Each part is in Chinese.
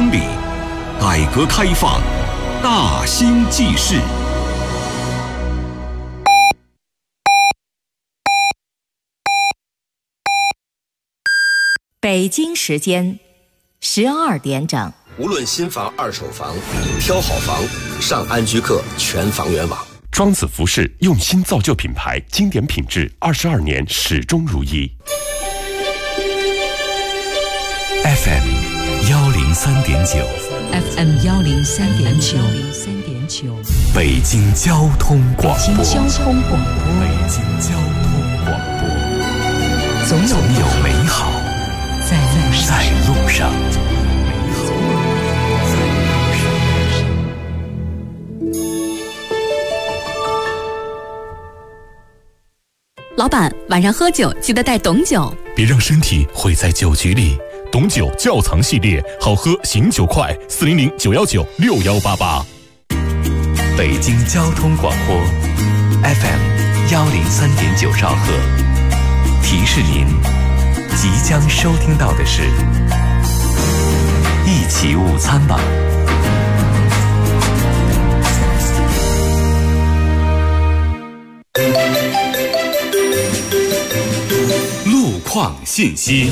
公里，改革开放，大兴济世。 北京时间12点整。 无论新房、二手房，挑好房，上安居客全房源网。 庄子服饰用心造就品牌，经典品质，22年始终如一。 FM 103.9 FM 103.9 北京交通广播。 北京交通广播。 北京交通广播。总有美好在路上。 老板，晚上喝酒记得带董酒， 别让身体毁在酒局里。董酒窖藏系列，好喝醒酒快，400-919-6188。北京交通广播 FM 103.9兆赫，提示您即将收听到的是一起午餐吧。 路况信息。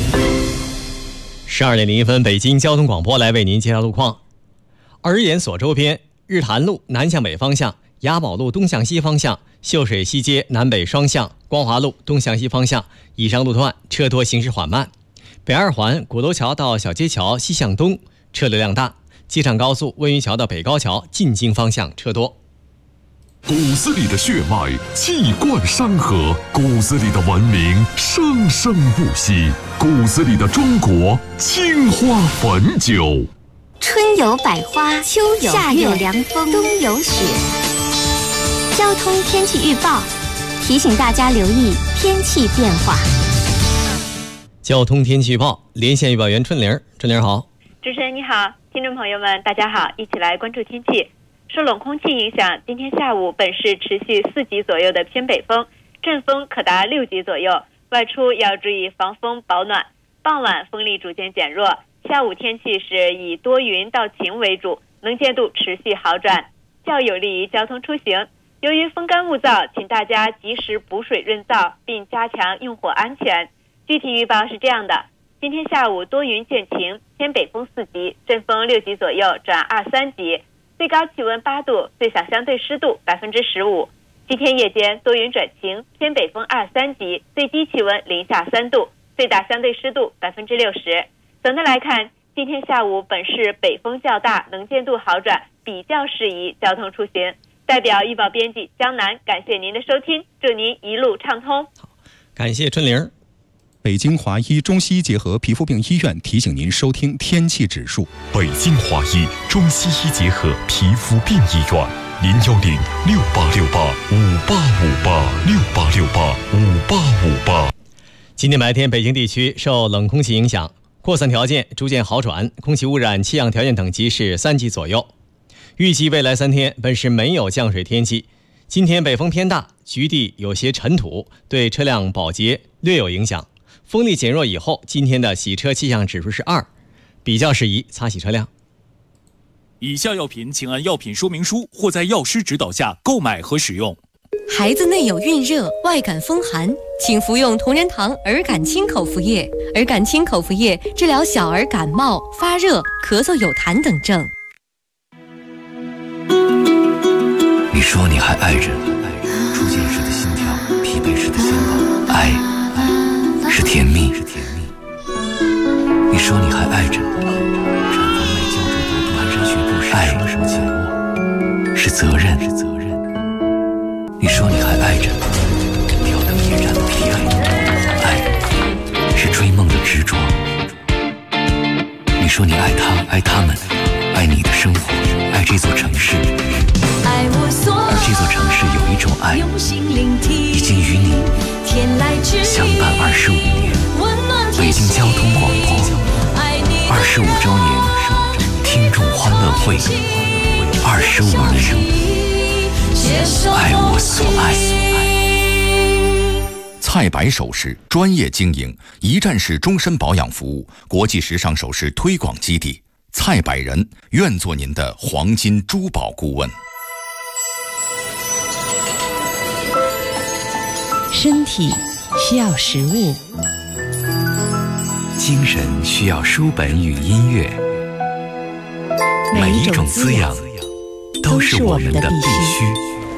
12点01分，北京交通广播来为您介绍路况。儿研所周边，日坛路南向北方向、雅宝路东向西方向、秀水西街南北双向、光华路东向西方向以上路段车多，行驶缓慢。北二环鼓楼桥到小街桥西向东车流量大，机场高速温榆桥到北高桥进京方向车多。 骨子里的血脉气贯山河，骨子里的文明生生不息，骨子里的中国青花汾酒。 春有百花，秋有夏有凉风，冬有雪。交通天气预报提醒大家留意天气变化。 交通天气预报，连线预报员春玲。春玲好。 主持人你好，听众朋友们大家好，一起来关注天气。受冷空气影响，今天下午本市持续4级左右的偏北风，阵风可达6级左右，外出要注意防风保暖。傍晚风力逐渐减弱，下午天气是以多云到晴为主，能见度持续好转，较有利于交通出行。由于风干物燥，请大家及时补水润燥，并加强用火安全。具体预报是这样的：今天下午多云见晴，偏北风4级，阵风6级左右转2、3级，最高气温8度，最小相对湿度15%。今天夜间多云转晴，偏北风2、3级，最低气温零下3度，最大相对湿度60%。总的来看，今天下午本市北风较大，能见度好转，比较适宜交通出行。代表预报编辑江南，感谢您的收听，祝您一路畅通。 好，感谢春玲。 北京华医中西医结合皮肤病医院提醒您收听天气指数。 北京华医中西医结合皮肤病医院，010-6868-5858，6868-5858。 今天白天北京地区受冷空气影响，扩散条件逐渐好转，空气污染气象条件等级是3级左右。预计未来3天本市没有降水天气。今天北风偏大，局地有些尘土，对车辆保洁略有影响。风力减弱以后，今天的洗车气象指数是2，比较适宜擦洗车辆。 以下药品请按药品说明书或在药师指导下购买和使用。 孩子内有孕热、外感风寒，请服用同仁堂儿感清口服液。儿感清口服液治疗小儿感冒、发热、咳嗽有痰等症。 你说你还爱着，初见时的心跳，疲惫时的心动，爱是甜蜜。你说你还爱着，产房内胶着毒蹒跚学步时，爱什么紧握是责任。你说你还爱着，挑灯夜战的疲惫，爱是追梦的执着。你说你爱他，爱他们，爱你的生活，爱这座城市。而这座城市有一种爱，已经与你相伴25年。北京交通广播25周年听众欢乐会，25年，爱我所爱。 蔡白首饰专业经营，一站式终身保养服务，国际时尚首饰推广基地。 蔡百人愿做您的黄金珠宝顾问。 身体需要食物， 精神需要书本与音乐，每一种滋养都是我们的必须。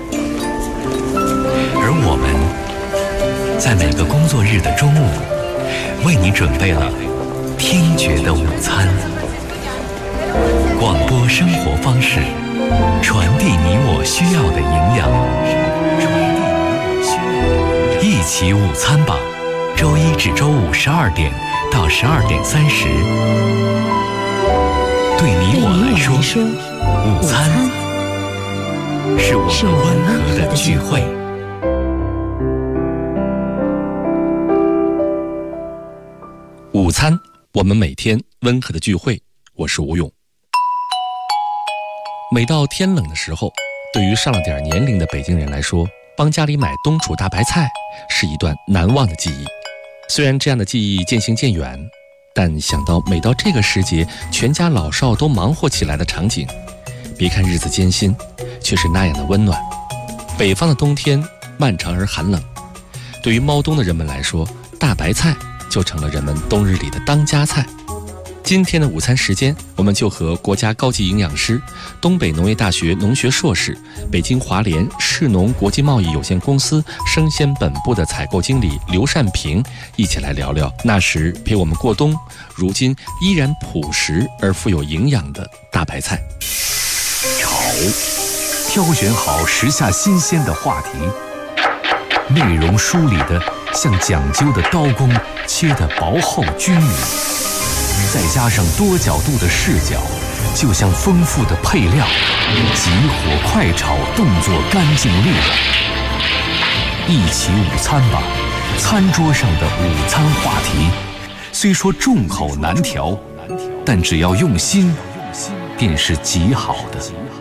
而我们在每个工作日的中午，为你准备了听觉的午餐。广播生活方式，传递你我需要的营养。一起午餐吧，周一至周五12点到12点30。对你我来说，午餐是我们温和的聚会。 午餐，我们每天温和的聚会。我是吴勇。每到天冷的时候，对于上了点年龄的北京人来说，帮家里买冬储大白菜是一段难忘的记忆。虽然这样的记忆渐行渐远，但想到每到这个时节全家老少都忙活起来的场景，别看日子艰辛，却是那样的温暖。北方的冬天漫长而寒冷，对于猫冬的人们来说，大白菜就成了人们冬日里的当家菜。今天的午餐时间，我们就和国家高级营养师、东北农业大学农学硕士、北京华联市农国际贸易有限公司生鲜本部的采购经理刘善平一起来聊聊那时陪我们过冬，如今依然朴实而富有营养的大白菜。 炒，挑选好时下新鲜的话题，内容梳理的像讲究的刀工，切得薄厚均匀，再加上多角度的视角，就像丰富的配料，急火快炒，动作干净利落。一起午餐吧，餐桌上的午餐话题，虽说众口难调，但只要用心，便是极好的。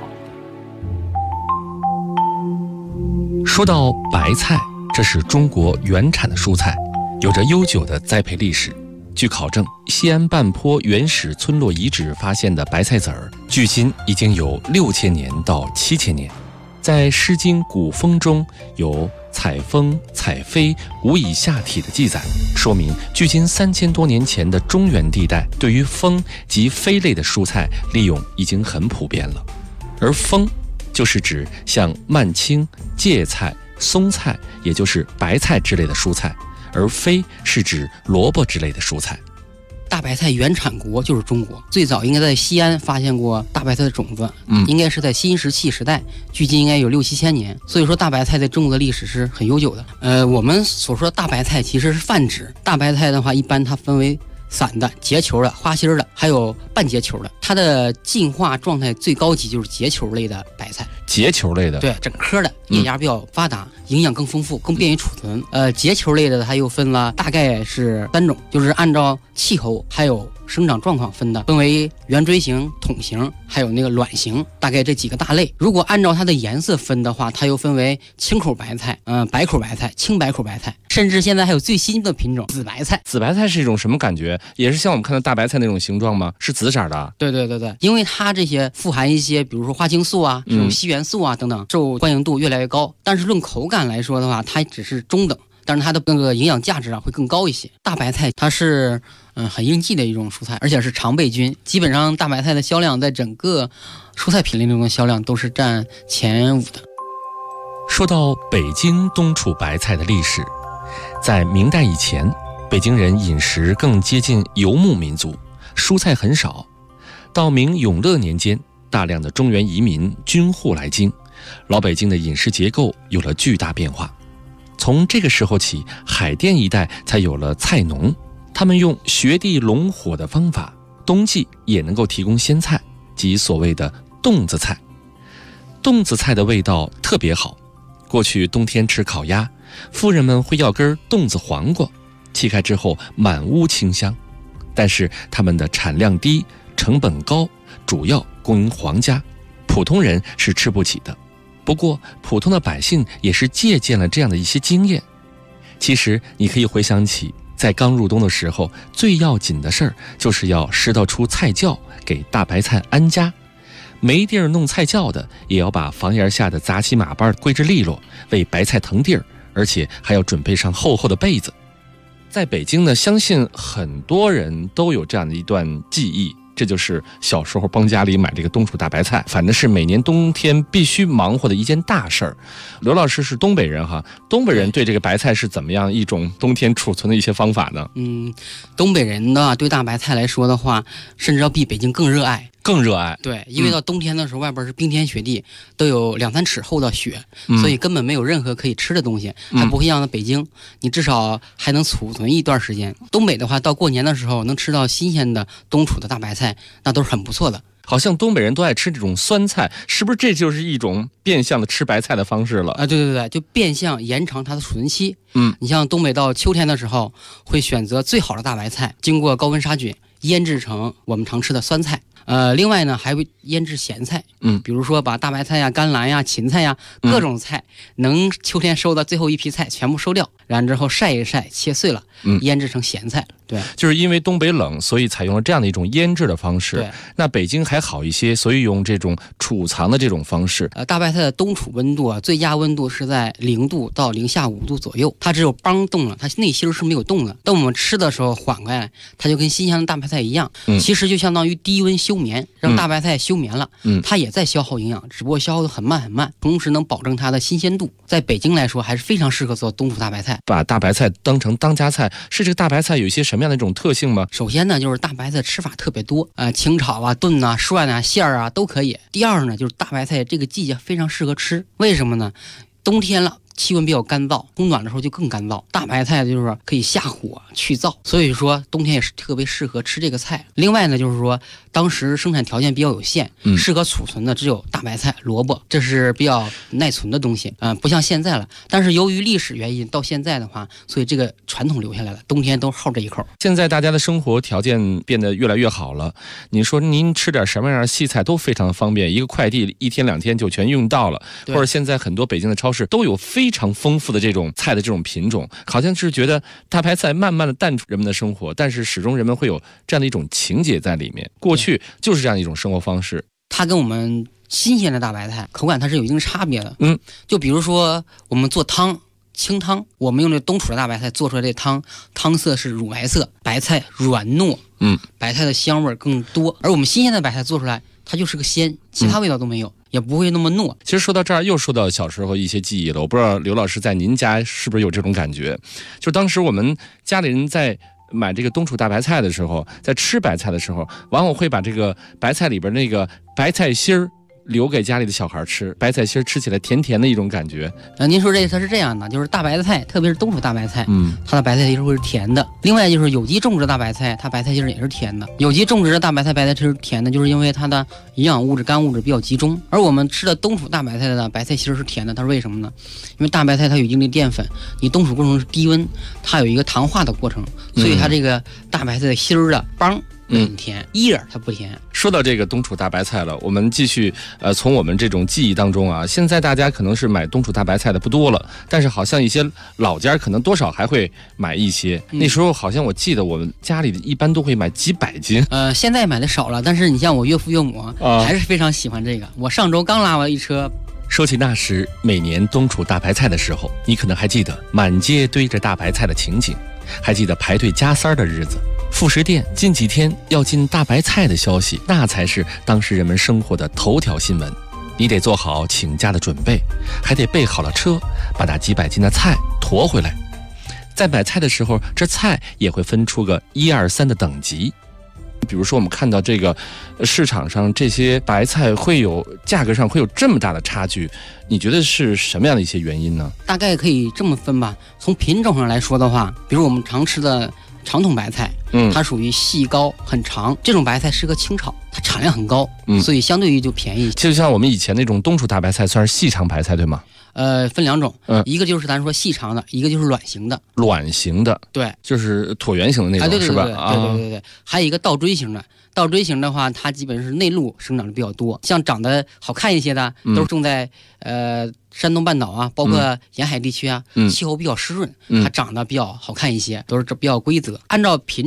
说到白菜，这是中国原产的蔬菜，有着悠久的栽培历史。据考证，西安半坡原始村落遗址发现的白菜籽儿，距今已经有6000年到7000年。在《诗经·古风》中有采风、采飞、无以下体的记载，说明距今3000多年前的中原地带对于风及飞类的蔬菜利用已经很普遍了。而风就是指像蔓青、芥菜、松菜，也就是白菜之类的蔬菜，而飞是指萝卜之类的蔬菜。 大白菜原产国就是中国，最早应该在西安发现过大白菜的种子，应该是在新石器时代，距今应该有6、7千年。所以说大白菜在中国的历史是很悠久的。我们所说的大白菜其实是泛指，大白菜的话一般它分为散的、结球的、花心的，还有半结球的。它的进化状态最高级就是结球类的白菜。 结球类的， 对，整颗的，叶芽比较发达，营养更丰富，更便于储存。结球类的它又分了大概是3种，就是按照气候还有生长状况分的，分为圆锥形、筒形，还有那个卵形，大概这几个大类。如果按照它的颜色分的话，它又分为青口白菜、白口白菜、青白口白菜，甚至现在还有最新的品种紫白菜。 紫白菜是一种什么感觉？也是像我们看到大白菜那种形状吗？是紫色的？ 对，因为它这些富含一些，比如说花青素啊、这种硒元素啊等等，受欢迎度越来越高。但是论口感来说的话，它只是中等，但是它的那个营养价值会更高一些。大白菜它是很应季的一种蔬菜，而且是常备军。基本上大白菜的销量在整个蔬菜品类中的销量都是占前5的。 说到北京冬储白菜的历史，在明代以前，北京人饮食更接近游牧民族，蔬菜很少。到明永乐年间，大量的中原移民军户来京，老北京的饮食结构有了巨大变化。从这个时候起，海淀一带才有了菜农，他们用学地拢火的方法，冬季也能够提供鲜菜，即所谓的冻子菜。冻子菜的味道特别好，过去冬天吃烤鸭，夫人们会要根冻子黄瓜，切开之后满屋清香。但是它们的产量低，成本高，主要供应皇家，普通人是吃不起的。不过普通的百姓也是借鉴了这样的一些经验。其实你可以回想起，在刚入冬的时候，最要紧的事儿就是要拾到出菜窖， 给大白菜安家。没地儿弄菜窖的，也要把房檐下的杂七马八归置利落，为白菜腾地儿，而且还要准备上厚厚的被子。在北京呢，相信很多人都有这样的一段记忆，这就是小时候帮家里买这个冬储大白菜，反正是每年冬天必须忙活的一件大事儿。刘老师是东北人哈，东北人对这个白菜是怎么样一种冬天储存的一些方法呢？ 东北人呢对大白菜来说的话，甚至要比北京更热爱。对，因为到冬天的时候，外边是冰天雪地，都有2-3尺厚的雪，所以根本没有任何可以吃的东西，还不会像北京，你至少还能储存一段时间。东北的话，到过年的时候能吃到新鲜的冬储的大白菜，那都是很不错的。 好像东北人都爱吃这种酸菜，是不是这就是一种变相的吃白菜的方式了？ 对，就变相延长它的储存期。你像东北到秋天的时候，会选择最好的大白菜，经过高温杀菌，腌制成我们常吃的酸菜。另外呢，还会腌制咸菜，比如说把大白菜呀、甘蓝呀、芹菜呀，各种菜能秋天收的最后一批菜全部收掉，然之后晒一晒，切碎了，腌制成咸菜。对， 就是因为东北冷，所以采用了这样的一种腌制的方式。 对， 那北京还好一些，所以用这种储藏的这种方式。 大白菜的冬储温度最佳温度是在0度到零下5度左右，它只有帮动了，它内芯是没有动的。等我们吃的时候缓过来，它就跟新鲜的大白菜一样，其实就相当于低温休眠，让大白菜休眠了，它也在消耗营养，只不过消耗的很慢，同时能保证它的新鲜度。在北京来说，还是非常适合做冬储大白菜。 把大白菜当成当家菜，是这个大白菜有一些什么样的一种特性吗？ 首先呢，就是大白菜吃法特别多，清炒啊、炖啊、涮啊、馅儿啊都可以。第二呢，就是大白菜这个季节非常适合吃，为什么呢？冬天了，气温比较干燥，冬暖的时候就更干燥。大白菜就是可以下火去燥，所以说冬天也是特别适合吃这个菜。另外呢，就是说当时生产条件比较有限，适合储存的只有大白菜、萝卜，这是比较耐存的东西，不像现在了。但是由于历史原因，到现在的话，所以这个传统留下来了，冬天都好这一口。 现在大家的生活条件变得越来越好了，你说您吃点什么样的细菜都非常方便，一个快递1天2天就全用到了，或者现在很多北京的超市都有非常丰富的这种菜的这种品种，好像是觉得大白菜慢慢的淡出人们的生活，但是始终人们会有这样的一种情节在里面，过去就是这样一种生活方式。 它跟我们新鲜的大白菜口感它是有一定差别的。就比如说我们做汤，清汤，我们用这冬储的大白菜做出来的汤色是乳白色，白菜软糯，白菜的香味更多。而我们新鲜的白菜做出来，它就是个鲜，其他味道都没有，也不会那么糯。 其实说到这儿，又说到小时候一些记忆了。我不知道刘老师在您家是不是有这种感觉？就当时我们家里人在买这个冬储大白菜的时候，在吃白菜的时候，往往会把这个白菜里边那个白菜心儿留给家里的小孩吃，白菜心吃起来甜甜的一种感觉。 您说它是这样的，就是大白菜，特别是冬储大白菜，它的白菜心会是甜的。另外就是有机种植的大白菜，它白菜心也是甜的。有机种植的大白菜白菜心是甜的，就是因为它的营养物质、干物质比较集中。而我们吃的冬储大白菜的白菜心是甜的，它是为什么呢？因为大白菜它有一定的淀粉，你冬储过程是低温，它有一个糖化的过程，所以它这个大白菜的心儿的帮很甜，叶儿它不甜。 说到这个冬储大白菜了，我们继续从我们这种记忆当中啊，现在大家可能是买冬储大白菜的不多了，但是好像一些老家可能多少还会买一些。那时候好像我记得我们家里一般都会买几百斤。 现在买的少了，但是你像我岳父岳母还是非常喜欢这个。我上周刚拉完一车。 说起那时每年冬储大白菜的时候，你可能还记得满街堆着大白菜的情景，还记得排队加塞的日子。副食店近几天要进大白菜的消息，那才是当时人们生活的头条新闻。你得做好请假的准备，还得备好了车，把那几百斤的菜驮回来。在买菜的时候，这菜也会分出个1、2、3的等级。比如说我们看到这个市场上这些白菜会有价格上会有这么大的差距，你觉得是什么样的一些原因呢？ 大概可以这么分吧，从品种上来说的话，比如我们常吃的长筒白菜，它属于细高很长，这种白菜适合清炒，它产量很高，所以相对于就便宜。 就像我们以前那种冬储大白菜算是细长白菜对吗？ 分2种，一个就是咱说细长的，一个就是卵形的。 卵形的， 对， 就是椭圆形的那种，是吧？ 对，还有一个倒锥形的。倒锥形的话，它基本是内陆生长的比较多，像长得好看一些的，都是种在山东半岛啊，包括沿海地区啊，气候比较湿润，它长得比较好看一些，都是比较规则。按照品种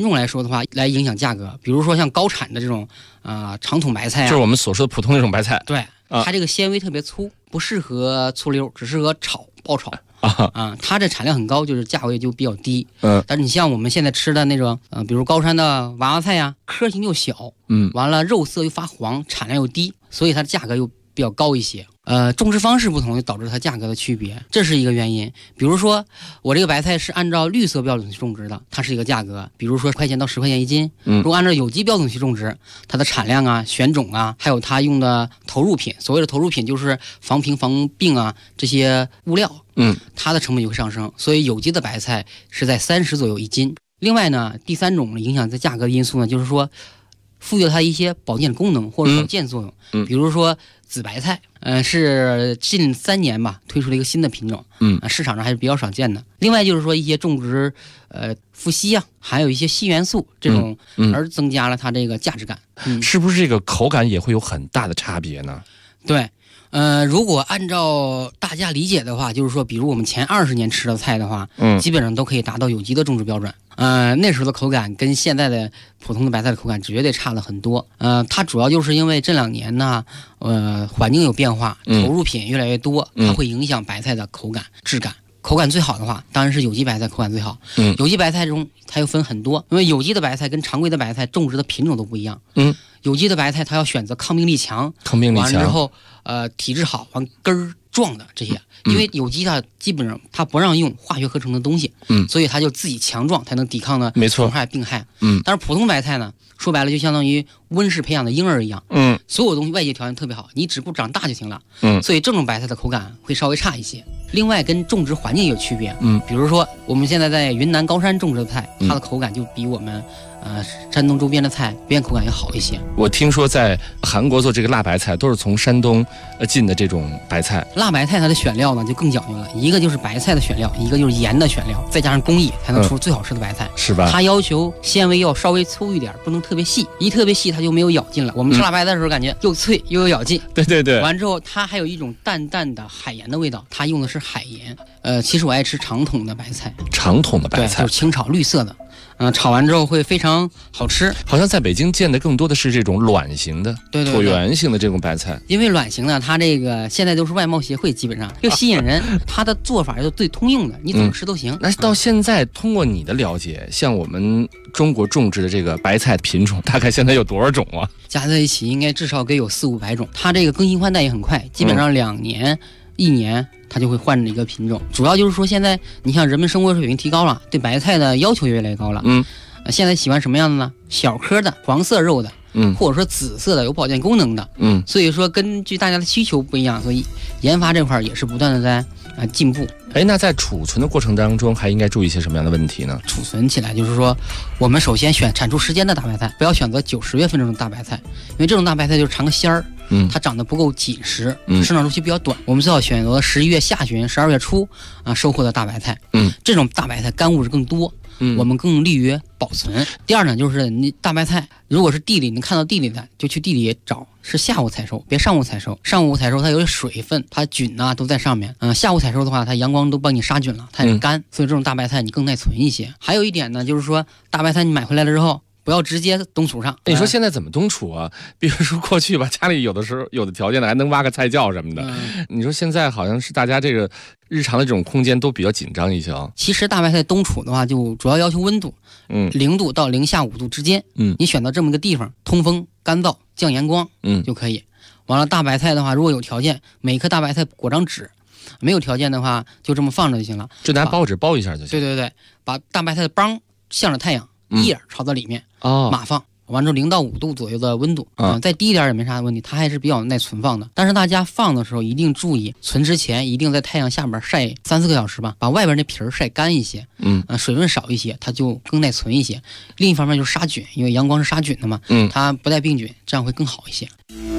种来说的话，来影响价格。比如说像高产的这种长筒白菜就是我们所说的普通那种白菜。 对，它这个纤维特别粗，不适合粗溜，只适合爆炒。它这产量很高，就是价位就比较低。但是你像我们现在吃的那种比如高山的娃娃菜呀，颗型又小，完了肉色又发黄，产量又低，所以它的价格又比较高一些。种植方式不同，就导致它价格的区别，这是一个原因。比如说我这个白菜是按照绿色标准去种植的，它是一个价格，比如说块钱到10块钱一斤。如果按照有机标准去种植，它的产量啊、选种啊，还有它用的投入品，所谓的投入品就是防平防病啊这些物料，它的成本就会上升。所以有机的白菜是在30左右一斤。另外呢，第3种影响在价格的因素呢，就是说赋予了它一些保健功能或者保健作用。比如说紫白菜，是近3年吧推出了一个新的品种，市场上还是比较少见的。另外就是说一些种植富硒啊，还有一些硒元素这种，而增加了它这个价值感。 是不是这个口感也会有很大的差别呢？ 对，如果按照大家理解的话，就是说比如我们前20年吃的菜的话，基本上都可以达到有机的种植标准。那时候的口感跟现在的普通的白菜的口感绝对差了很多。它主要就是因为这2年呢，环境有变化，投入品越来越多，它会影响白菜的口感、质感。口感最好的话，当然是有机白菜口感最好。有机白菜中它又分很多，因为有机的白菜跟常规的白菜种植的品种都不一样。有机的白菜它要选择抗病力强，完之后体质好，完根儿壮的这些。因为有机它基本上它不让用化学合成的东西，所以它就自己强壮，才能抵抗呢虫害病害。但是普通白菜呢，说白了就相当于温室培养的婴儿一样，所有东西外界条件特别好，你只顾长大就行了。所以这种白菜的口感会稍微差一些。另外跟种植环境有区别，比如说我们现在在云南高山种植的菜，它的口感就比我们山东周边的菜表现口感要好一些。 我听说在韩国做这个辣白菜都是从山东进的这种白菜。 辣白菜它的选料呢就更讲究了，一个就是白菜的选料，一个就是盐的选料，再加上工艺才能出最好吃的白菜， 是吧？ 它要求纤维要稍微粗一点，不能特别细，一特别细它就没有咬劲了。我们吃辣白菜的时候感觉又脆又有咬劲。 对。 完之后它还有一种淡淡的海盐的味道，它用的是海盐。其实我爱吃长筒的白菜。 长筒的白菜， 就是清炒绿色的。炒完之后会非常好吃。 好像在北京见的更多的是这种卵形的、椭圆形的这种白菜。 因为卵形呢，它这个现在都是外贸协会，基本上又吸引人，它的做法是最通用的，你怎么吃都行。 那到现在，通过你的了解，像我们中国种植的这个白菜品种，大概现在有多少种啊？ 加在一起应该至少得有400-500种。它这个更新换代也很快，基本上2年、1年。它就会换一个品种，主要就是说现在你像人们生活水平提高了，对白菜的要求越来越高了。现在喜欢什么样的呢？小颗的、黄色肉的，或者说紫色的、有保健功能的。所以说根据大家的需求不一样，所以研发这块也是不断的在进步。 那在储存的过程当中，还应该注意一些什么样的问题呢？ 储存起来就是说，我们首先选产出时间的大白菜，不要选择90月份这种大白菜，因为这种大白菜就是尝个鲜儿。它长得不够紧实，生长周期比较短。我们最好选择11月下旬、12月初收获的大白菜。这种大白菜干物质更多，我们更利于保存。第二呢，就是你大白菜如果是地里，你看到地里的就去地里找，是下午采收，别上午采收。上午采收它有水分，它菌都在上面。下午采收的话，它阳光都帮你杀菌了，它也干，所以这种大白菜你更耐存一些。还有一点呢，就是说大白菜你买回来了之后，不要直接冬储上。 你说现在怎么冬储啊？比如说过去吧，家里有的时候有的条件的还能挖个菜窖什么的。你说现在好像是大家这个日常的这种空间都比较紧张一些啊。 其实大白菜冬储的话，就主要求温度，0度到零下5度之间。你选到这么个地方，通风、干燥、降阳光，就可以。完了，大白菜的话，如果有条件，每颗大白菜裹张纸；没有条件的话，就这么放着就行了。 就拿报纸包一下就行。 对，把大白菜的帮向着太阳。叶朝到里面码放，完之后0到5度左右的温度，再低一点也没啥问题，它还是比较耐存放的。但是大家放的时候一定注意，存之前一定在太阳下边晒3-4个小时吧，把外边那皮儿晒干一些，水分少一些，它就更耐存一些。另一方面就是杀菌，因为阳光是杀菌的嘛，它不带病菌，这样会更好一些。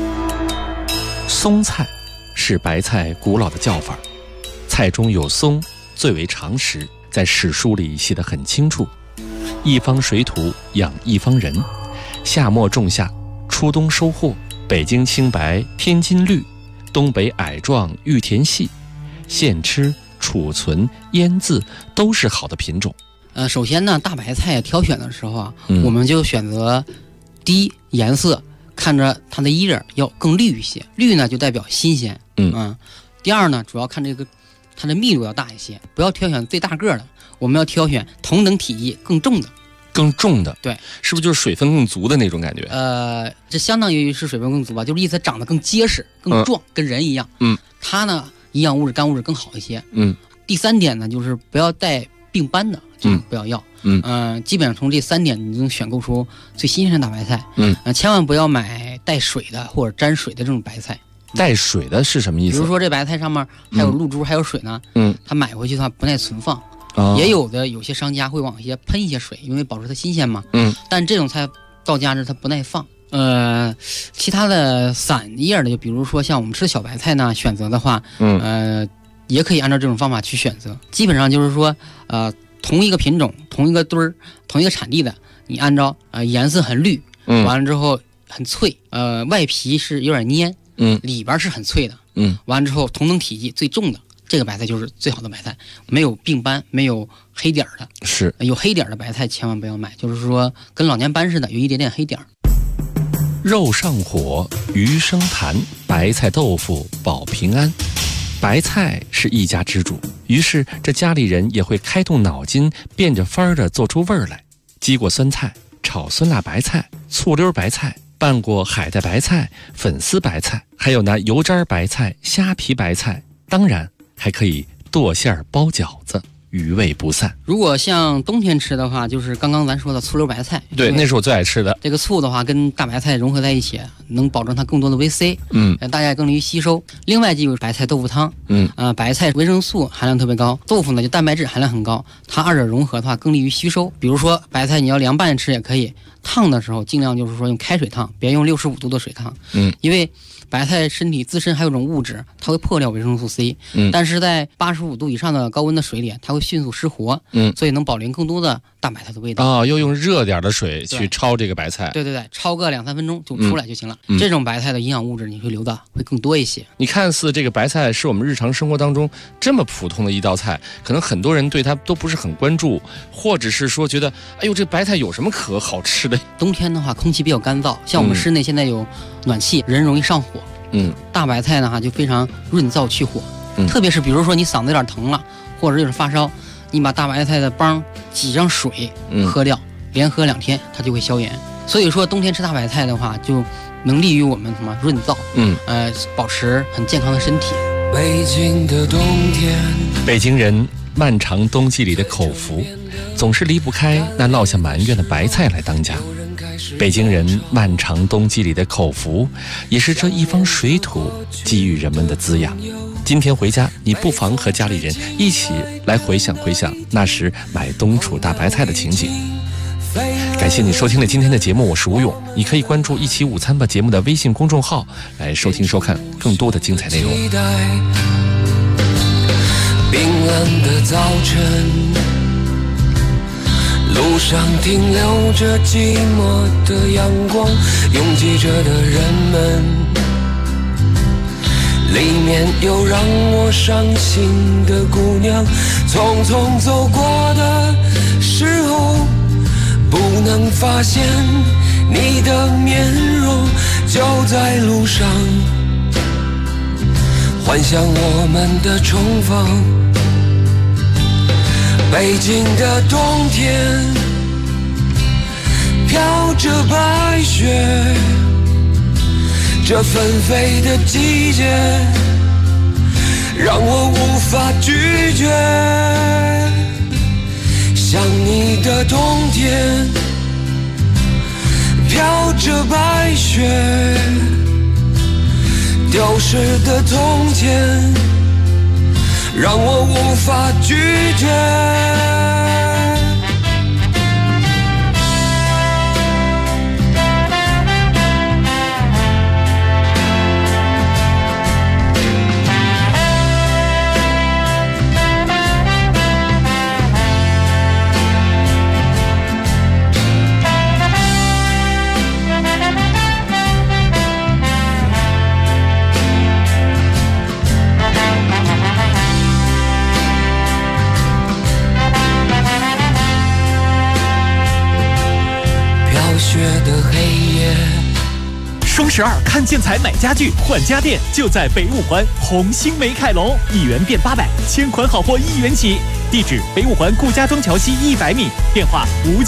松菜是白菜古老的叫法，菜中有松最为常识，在史书里写得很清楚。一方水土养一方人，夏末种下，初冬收获。北京青白天津绿，东北矮壮玉田细，现吃、储存、腌制都是好的品种。 首先呢，大白菜挑选的时候啊，我们就选择第一颜色，看着它的叶要更绿一些，绿呢就代表新鲜。第二呢，主要看这个它的密度要大一些，不要挑选最大个的，我们要挑选同等体积更重的。 更重的， 对， 是不是就是水分更足的那种感觉？ 这相当于是水分更足吧，就是意思长得更结实、更壮，跟人一样。它呢营养物质、干物质更好一些。第3点呢，就是不要带病斑的，这不要要。基本上从这3点你就能选购出最新鲜的大白菜。千万不要买带水的或者沾水的这种白菜。 带水的是什么意思？ 比如说这白菜上面还有露珠、还有水呢，它买回去的话不耐存放。也有些商家会往些喷一些水，因为保持它新鲜嘛。但这种菜到家之后它不耐放。其他的散叶的，就比如说像我们吃的小白菜呢，选择的话，也可以按照这种方法去选择。基本上就是说，同一个品种、同一个堆儿、同一个产地的，你按照颜色很绿，完了之后很脆，外皮是有点黏，里边是很脆的，完了之后同等体积最重的。这个白菜就是最好的白菜，没有病斑、没有黑点的。 是有黑点的白菜千万不要买，就是说跟老年斑似的，有一点点黑点。 肉上火，鱼生痰，白菜豆腐保平安。白菜是一家之主，于是这家里人也会开动脑筋，变着法儿的做出味儿来。鸡过酸菜，炒酸辣白菜，醋溜白菜，拌过海带白菜、粉丝白菜，还有那油渣白菜、虾皮白菜，当然还可以剁馅儿包饺子，余味不散。 如果像冬天吃的话，就是刚刚咱说的醋溜白菜。 对，那是我最爱吃的。 这个醋的话跟大白菜融合在一起，能保证它更多的维 C， 大家更利于吸收。另外就有白菜豆腐汤，白菜维生素含量特别高，豆腐呢就蛋白质含量很高，它二者融合的话更利于吸收。比如说白菜你要凉拌吃也可以，烫的时候尽量就是说用开水烫，别用65度的水烫，因为白菜身体自身还有种物质，它会破掉维生素 C，但是在85度以上的高温的水里，它会迅速失活，所以能保留更多的大白菜的味道。 又用热点的水去焯这个白菜。 对，焯个2-3分钟就出来就行了。这种白菜的营养物质你会留的会更多一些。 你看似这个白菜是我们日常生活当中这么普通的一道菜，可能很多人对它都不是很关注，或者是说觉得哎呦这白菜有什么可好吃的。 冬天的话空气比较干燥，像我们室内现在有暖气，人容易上火。大白菜呢就非常润燥去火，特别是比如说你嗓子有点疼了，或者有点发烧，你把大白菜的帮挤上水喝掉，连喝2天它就会消炎。所以说冬天吃大白菜的话，就能利于我们什么润燥，保持很健康的身体。 北京的冬天， 北京人漫长冬季里的口福，总是离不开那落下埋怨的白菜来当家。北京人漫长冬季里的口福，也是这一方水土给予人们的滋养。今天回家，你不妨和家里人一起来回想那时买冬储大白菜的情景。感谢你收听了今天的节目，我是吴勇。你可以关注一起午餐吧节目的微信公众号，来收听收看更多的精彩内容。 冰冷的早晨，路上停留着寂寞的阳光，拥挤着的人们，里面有让我伤心的姑娘。匆匆走过的时候，不能发现你的面容，就在路上幻想我们的重逢。北京的冬天飘着白雪，这纷飞的季节让我无法拒绝。想你的冬天飘着白雪，丢失的从前让我无法拒绝。 12看建材买家具换家电，就在北五环红星美凯龙，1元变800，千款好货1元起。地址：北五环顾家庄桥西100米，电话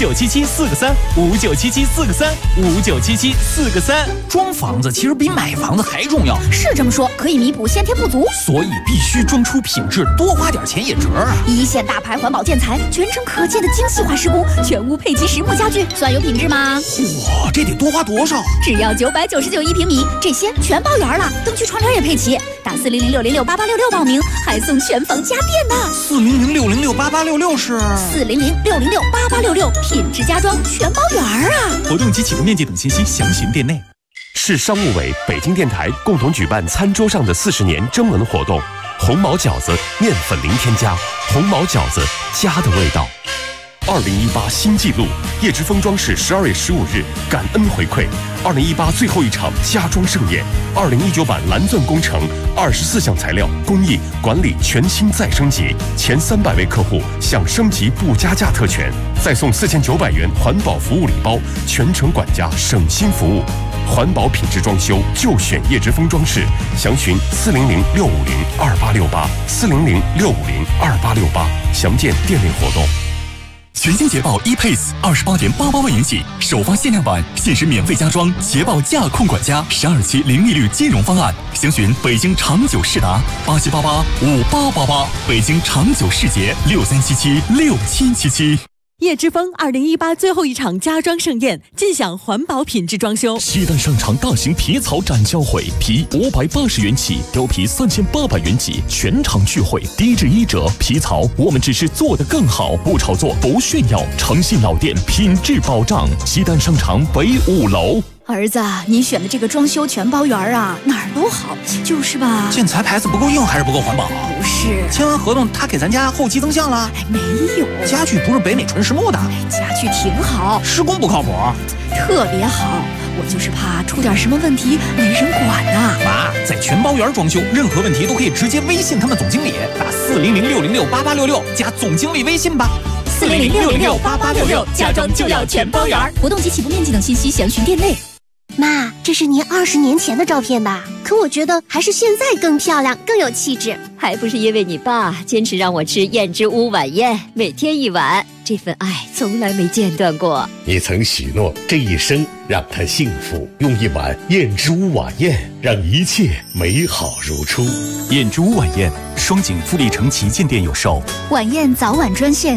5977-4个3，5977-4个3，5977-4个3。 装房子其实比买房子还重要， 是这么说，可以弥补先天不足， 所以必须装出品质，多花点钱也值啊！ 一线大牌环保建材，全程可见的精细化施工，全屋配齐实木家具，算有品质吗？ 哇，这得多花多少？ 只要999一平米，这些全包圆了，灯具窗帘也配齐。打400-606-8866报名，还送全房家电呢。 400-606-8866是 400-606-8866，品质家装全包圆啊！ 活动及启动面积等信息详询店内。 市商务委、北京电台共同举办餐桌上的40年征文活动，红毛饺子面粉零添加，红毛饺子家的味道。2018新纪录，叶之峰装饰12月15日感恩回馈2018最后一场家装盛宴，2019版蓝钻工程24项材料工艺管理全新再升级，前300位客户享升级不加价特权，再送4900元环保服务礼包，全程管家省心服务。环保品质装修就选叶之峰装饰，详询400-650-2868，400-650-2868，详见店内活动。 全新捷豹 ePace28.88万元起，首发限量版，限时免费加装捷豹驾控管家12期零利率金融方案，详询北京长久世达87885888，北京长久世捷63776777。 叶之峰2018最后一场家装盛宴，尽享环保品质装修。 西单商场大型皮草展销会，皮580元起，貂皮3800元起，全场聚会，低至1折。皮草我们只是做得更好，不炒作，不炫耀，诚信老店，品质保障。西单商场北5楼。 儿子，你选的这个装修全包圆啊，哪儿都好，就是吧？ 建材牌子不够硬还是不够环保？ 不是， 签完合同他给咱家后期增项了？ 没有， 家具不是北美纯实木的， 家具挺好， 施工不靠谱， 特别好。我就是怕出点什么问题没人管呐。 妈，在全包圆装修，任何问题都可以直接微信他们总经理，打400-606-8866加总经理微信吧。 400-606-8866，家装就要全包圆。活动及起步面积等信息详询店内。 妈，这是您20年前的照片吧？可我觉得还是现在更漂亮，更有气质。 还不是因为你爸坚持让我吃燕之屋晚宴，每天1碗，这份爱从来没间断过。 你曾许诺这一生让他幸福，用1碗燕之屋晚宴让一切美好如初。 燕之屋晚宴，双井富力城旗舰店有售。 晚宴早晚专线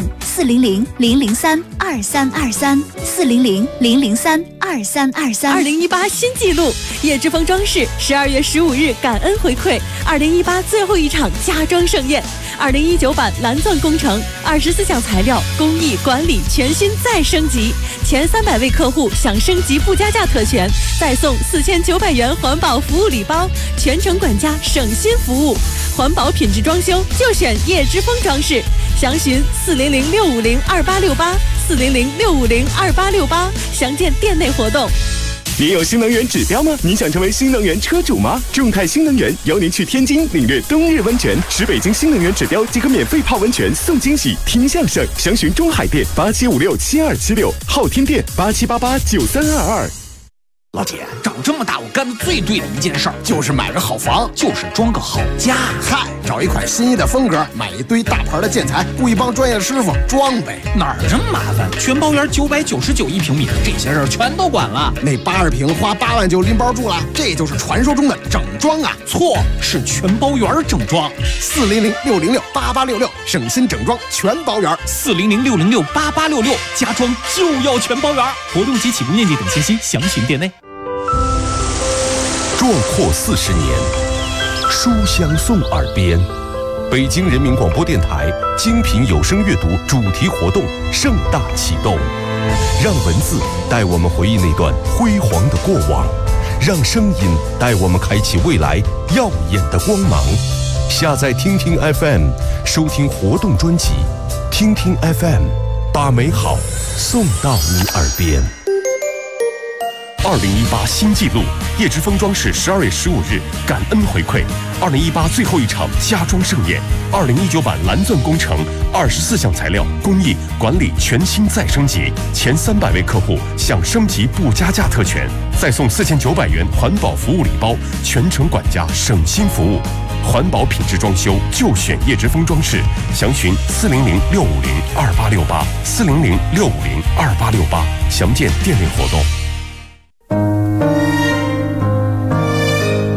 400-003-2323，400-003-2323。2018 新纪录，叶之峰装饰12月15日感恩回馈2018最后一场家装盛宴，2019版蓝钻工程24项材料工艺管理全新再升级，前300位客户享升级不加价特权，再送4900元环保服务礼包，全程管家省心服务。环保品质装修就选叶之峰装饰，详询400-650-2868，400-650-2868，详见店内活动。 你有新能源指标吗？你想成为新能源车主吗？众泰新能源邀您去天津领略冬日温泉，使北京新能源指标即可免费泡温泉送惊喜，听相声，详询中海店87567276，昊天店87889322。 老铁，长这么大我干的最对的一件事儿，就是买个好房，就是装个好家。 嗨，找一款心仪的风格，买一堆大牌的建材，雇一帮专业师傅装呗。 哪儿这么麻烦？全包圆999一平米，这些事儿全都管了。 那80平花8万就拎包住了，这就是传说中的整装啊！ 错，是全包圆整装。 400-606-8866，省心整装全包圆。 400-606-8866，家装就要全包圆。活动及起步面积等信息详询店内。 壮阔40年，书香送耳边。北京人民广播电台精品有声阅读主题活动盛大启动，让文字带我们回忆那段辉煌的过往，让声音带我们开启未来耀眼的光芒。下载听听 FM， 收听活动专辑，听听 FM， 把美好送到你耳边。 2018新纪录，叶之峰装饰12月15日感恩回馈2018最后一场家装盛宴，2019版蓝钻工程24项材料工艺管理全新再升级，前300位客户享升级不加价特权，再送4900元环保服务礼包，全程管家省心服务。环保品质装修就选叶之峰装饰，详询400-650-2868，400-650-2868，详见店内活动。